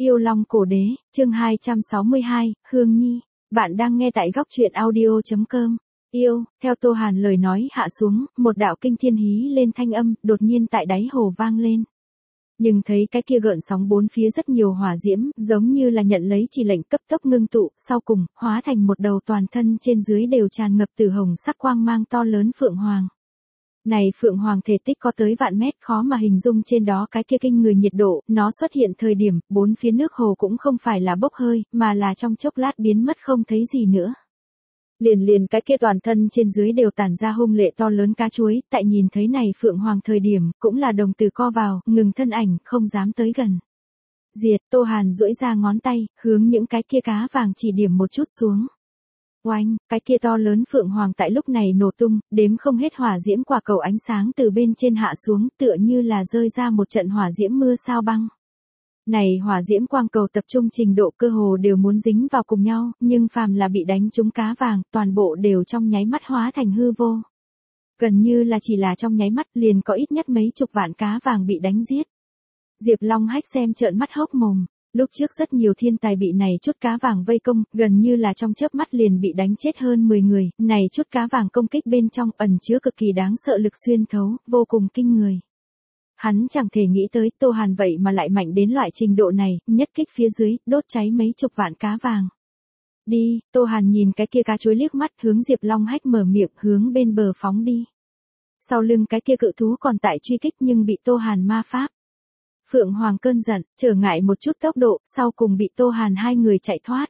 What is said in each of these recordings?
Yêu Long Cổ Đế, chương 262, Hương Nhi. Bạn đang nghe tại góc truyện audio.com. Yêu, theo Tô Hàn lời nói hạ xuống, một đạo kinh thiên hí lên thanh âm, đột nhiên tại đáy hồ vang lên. Nhưng thấy cái kia gợn sóng bốn phía rất nhiều hỏa diễm, giống như là nhận lấy chỉ lệnh cấp tốc ngưng tụ, sau cùng, hóa thành một đầu toàn thân trên dưới đều tràn ngập từ hồng sắc quang mang to lớn phượng hoàng. Này phượng hoàng thể tích có tới vạn mét, khó mà hình dung trên đó cái kia kinh người nhiệt độ, nó xuất hiện thời điểm, bốn phía nước hồ cũng không phải là bốc hơi, mà là trong chốc lát biến mất không thấy gì nữa. Liền cái kia toàn thân trên dưới đều tản ra hung lệ to lớn cá chuối, tại nhìn thấy này phượng hoàng thời điểm, cũng là đồng tử co vào, ngừng thân ảnh, không dám tới gần. Diệt, Tô Hàn duỗi ra ngón tay, hướng những cái kia cá vàng chỉ điểm một chút xuống. Oanh, cái kia to lớn phượng hoàng tại lúc này nổ tung, đếm không hết hỏa diễm quả cầu ánh sáng từ bên trên hạ xuống, tựa như là rơi ra một trận hỏa diễm mưa sao băng. Này hỏa diễm quang cầu tập trung trình độ cơ hồ đều muốn dính vào cùng nhau, nhưng phàm là bị đánh trúng cá vàng, toàn bộ đều trong nháy mắt hóa thành hư vô. Gần như là chỉ là trong nháy mắt liền có ít nhất mấy chục vạn cá vàng bị đánh giết. Diệp Long Hách xem trợn mắt hốc mồm. Lúc trước rất nhiều thiên tài bị này chút cá vàng vây công, gần như là trong chớp mắt liền bị đánh chết hơn 10 người, này chút cá vàng công kích bên trong ẩn chứa cực kỳ đáng sợ lực xuyên thấu, vô cùng kinh người. Hắn chẳng thể nghĩ tới Tô Hàn vậy mà lại mạnh đến loại trình độ này, nhất kích phía dưới, đốt cháy mấy chục vạn cá vàng. Đi, Tô Hàn nhìn cái kia cá chuối liếc mắt hướng Diệp Long Hách mở miệng hướng bên bờ phóng đi. Sau lưng cái kia cự thú còn tại truy kích nhưng bị Tô Hàn ma pháp. Phượng Hoàng cơn giận, trở ngại một chút tốc độ, sau cùng bị Tô Hàn hai người chạy thoát.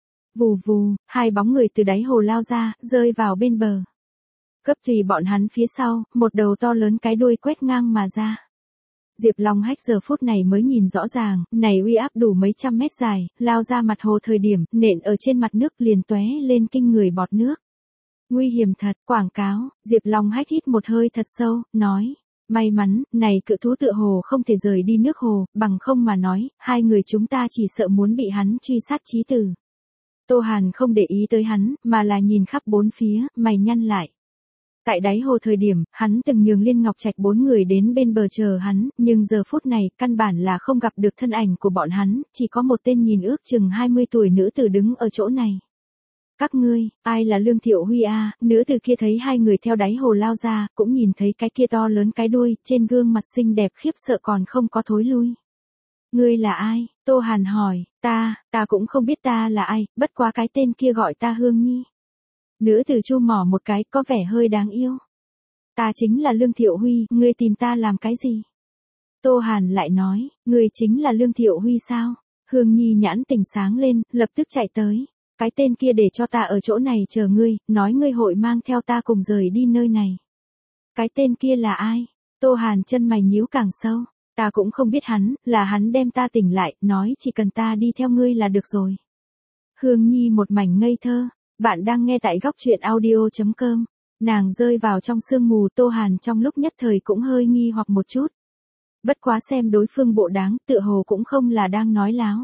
Vù vù, hai bóng người từ đáy hồ lao ra, rơi vào bên bờ. Cấp tùy bọn hắn phía sau, một đầu to lớn cái đuôi quét ngang mà ra. Diệp Long Hách giờ phút này mới nhìn rõ ràng, này uy áp đủ mấy trăm mét dài, lao ra mặt hồ thời điểm, nện ở trên mặt nước liền tóe lên kinh người bọt nước. Nguy hiểm thật, quảng cáo, Diệp Long Hách hít một hơi thật sâu, nói. May mắn, này cự thú tựa hồ không thể rời đi nước hồ, bằng không mà nói, hai người chúng ta chỉ sợ muốn bị hắn truy sát chí tử. Tô Hàn không để ý tới hắn, mà là nhìn khắp bốn phía, mày nhăn lại. Tại đáy hồ thời điểm, hắn từng nhường Liên Ngọc Trạch bốn người đến bên bờ chờ hắn, nhưng giờ phút này, căn bản là không gặp được thân ảnh của bọn hắn, chỉ có một tên nhìn ước chừng 20 tuổi nữ tử đứng ở chỗ này. Các ngươi, ai là Lương Thiệu Huy a? Nữ tử kia thấy hai người theo đáy hồ lao ra, cũng nhìn thấy cái kia to lớn cái đuôi, trên gương mặt xinh đẹp khiếp sợ còn không có thối lui. Ngươi là ai? Tô Hàn hỏi, ta cũng không biết ta là ai, bất quá cái tên kia gọi ta Hương Nhi. Nữ tử chu mỏ một cái, có vẻ hơi đáng yêu. Ta chính là Lương Thiệu Huy, ngươi tìm ta làm cái gì? Tô Hàn lại nói, ngươi chính là Lương Thiệu Huy sao? Hương Nhi nhãn tỉnh sáng lên, lập tức chạy tới. Cái tên kia để cho ta ở chỗ này chờ ngươi, nói ngươi hội mang theo ta cùng rời đi nơi này. Cái tên kia là ai? Tô Hàn chân mày nhíu càng sâu. Ta cũng không biết hắn, là hắn đem ta tỉnh lại, nói chỉ cần ta đi theo ngươi là được rồi. Hương Nhi một mảnh ngây thơ. Bạn đang nghe tại góc truyện audio.com. Nàng rơi vào trong sương mù, Tô Hàn trong lúc nhất thời cũng hơi nghi hoặc một chút. Bất quá xem đối phương bộ đáng, tựa hồ cũng không là đang nói láo.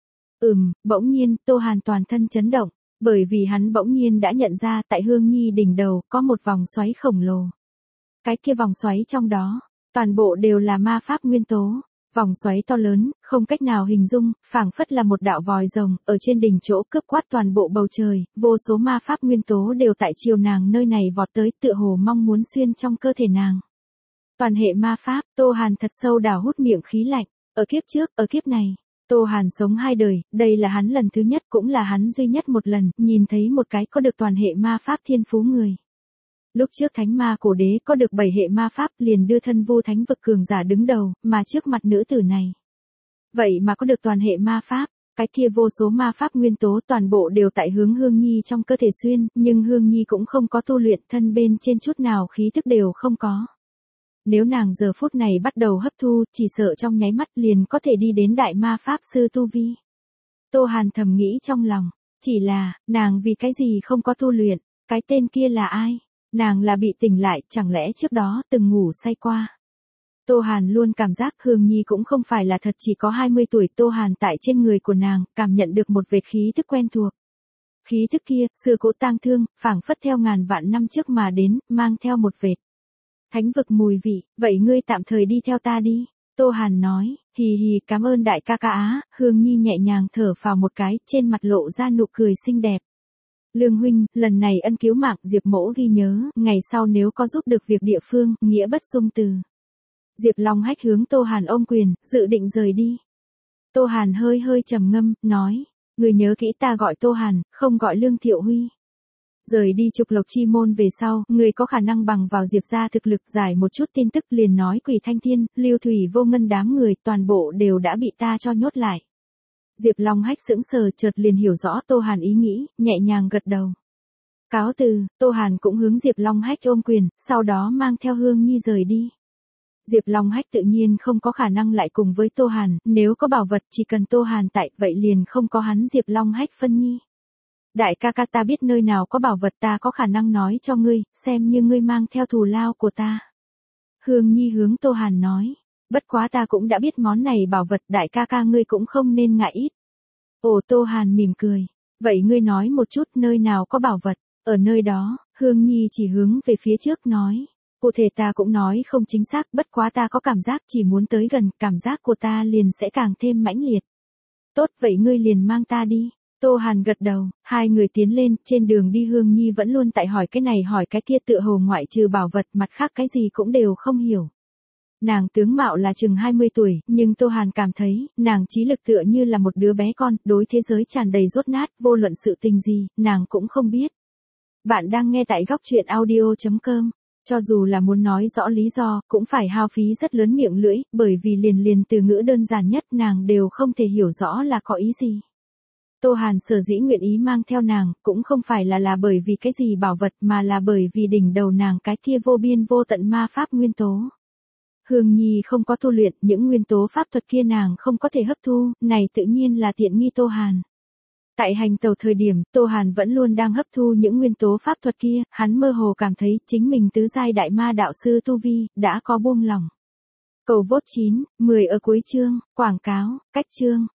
Bỗng nhiên, Tô Hàn toàn thân chấn động, bởi vì hắn bỗng nhiên đã nhận ra tại Hương Nhi đỉnh đầu có một vòng xoáy khổng lồ. Cái kia vòng xoáy trong đó, toàn bộ đều là ma pháp nguyên tố. Vòng xoáy to lớn, không cách nào hình dung, phảng phất là một đạo vòi rồng, ở trên đỉnh chỗ cướp quát toàn bộ bầu trời, vô số ma pháp nguyên tố đều tại chiều nàng nơi này vọt tới, tựa hồ mong muốn xuyên trong cơ thể nàng. Toàn hệ ma pháp, Tô Hàn thật sâu đào hút miệng khí lạnh, ở kiếp trước, ở kiếp này. Tô Hàn sống hai đời, đây là hắn lần thứ nhất cũng là hắn duy nhất một lần, nhìn thấy một cái có được toàn hệ ma pháp thiên phú người. Lúc trước Thánh Ma Cổ Đế có được 7 hệ ma pháp liền đưa thân vô thánh vực cường giả đứng đầu, mà trước mặt nữ tử này. Vậy mà có được toàn hệ ma pháp, cái kia vô số ma pháp nguyên tố toàn bộ đều tại hướng Hương Nhi trong cơ thể xuyên, nhưng Hương Nhi cũng không có tu luyện, thân bên trên chút nào khí thức đều không có. Nếu nàng giờ phút này bắt đầu hấp thu, chỉ sợ trong nháy mắt liền có thể đi đến đại ma pháp sư tu vi. Tô Hàn thầm nghĩ trong lòng, chỉ là, nàng vì cái gì không có tu luyện, cái tên kia là ai? Nàng là bị tỉnh lại, chẳng lẽ trước đó từng ngủ say qua. Tô Hàn luôn cảm giác Hương Nhi cũng không phải là thật, chỉ có 20 tuổi. Tô Hàn tại trên người của nàng, cảm nhận được một vệt khí thức quen thuộc. Khí thức kia, xưa cũ tang thương, phảng phất theo ngàn vạn năm trước mà đến, mang theo một vệt thánh vực mùi vị. Vậy ngươi tạm thời đi theo ta đi. Tô Hàn nói, hì hì cảm ơn đại ca ca á, Hương Nhi nhẹ nhàng thở phào một cái, trên mặt lộ ra nụ cười xinh đẹp. Lương huynh, lần này ân cứu mạng Diệp mỗ ghi nhớ, ngày sau nếu có giúp được việc địa phương, nghĩa bất dung từ. Diệp Long Hách hướng Tô Hàn ôm quyền, dự định rời đi. Tô Hàn hơi hơi trầm ngâm, nói, người nhớ kỹ ta gọi Tô Hàn, không gọi Lương Thiệu Huy. Rời đi Trục Lộc Chi Môn về sau, người có khả năng bằng vào Diệp gia thực lực giải một chút tin tức liền nói Quỷ Thanh Thiên, Lưu Thủy Vô Ngân đám người toàn bộ đều đã bị ta cho nhốt lại. Diệp Long Hách sững sờ chợt liền hiểu rõ Tô Hàn ý nghĩ, nhẹ nhàng gật đầu. Cáo từ, Tô Hàn cũng hướng Diệp Long Hách ôm quyền, sau đó mang theo Hương Nhi rời đi. Diệp Long Hách tự nhiên không có khả năng lại cùng với Tô Hàn, nếu có bảo vật chỉ cần Tô Hàn tại vậy liền không có hắn Diệp Long Hách phân nhi. Đại ca ca ta biết nơi nào có bảo vật ta có khả năng nói cho ngươi, xem như ngươi mang theo thù lao của ta. Hương Nhi hướng Tô Hàn nói, bất quá ta cũng đã biết món này bảo vật đại ca ca ngươi cũng không nên ngại ít. Ồ Tô Hàn mỉm cười, vậy ngươi nói một chút nơi nào có bảo vật, ở nơi đó, Hương Nhi chỉ hướng về phía trước nói. Cụ thể ta cũng nói không chính xác, bất quá ta có cảm giác chỉ muốn tới gần, cảm giác của ta liền sẽ càng thêm mãnh liệt. Tốt vậy ngươi liền mang ta đi. Tô Hàn gật đầu, hai người tiến lên, trên đường đi Hương Nhi vẫn luôn tại hỏi cái này hỏi cái kia tựa hồ ngoại trừ bảo vật mặt khác cái gì cũng đều không hiểu. Nàng tướng mạo là chừng 20 tuổi, nhưng Tô Hàn cảm thấy, nàng trí lực tựa như là một đứa bé con, đối thế giới tràn đầy dốt nát, vô luận sự tình gì, nàng cũng không biết. Bạn đang nghe tại góc truyện audio.com. Cho dù là muốn nói rõ lý do, cũng phải hao phí rất lớn miệng lưỡi, bởi vì liền từ ngữ đơn giản nhất nàng đều không thể hiểu rõ là có ý gì. Tô Hàn sở dĩ nguyện ý mang theo nàng, cũng không phải là bởi vì cái gì bảo vật mà là bởi vì đỉnh đầu nàng cái kia vô biên vô tận ma pháp nguyên tố. Hương Nhi không có tu luyện, những nguyên tố pháp thuật kia nàng không có thể hấp thu, này tự nhiên là tiện nghi Tô Hàn. Tại hành tàu thời điểm, Tô Hàn vẫn luôn đang hấp thu những nguyên tố pháp thuật kia, hắn mơ hồ cảm thấy chính mình tứ giai đại ma đạo sư tu vi, đã có buông lỏng. Cầu vote 9, 10 ở cuối chương, quảng cáo, cách chương.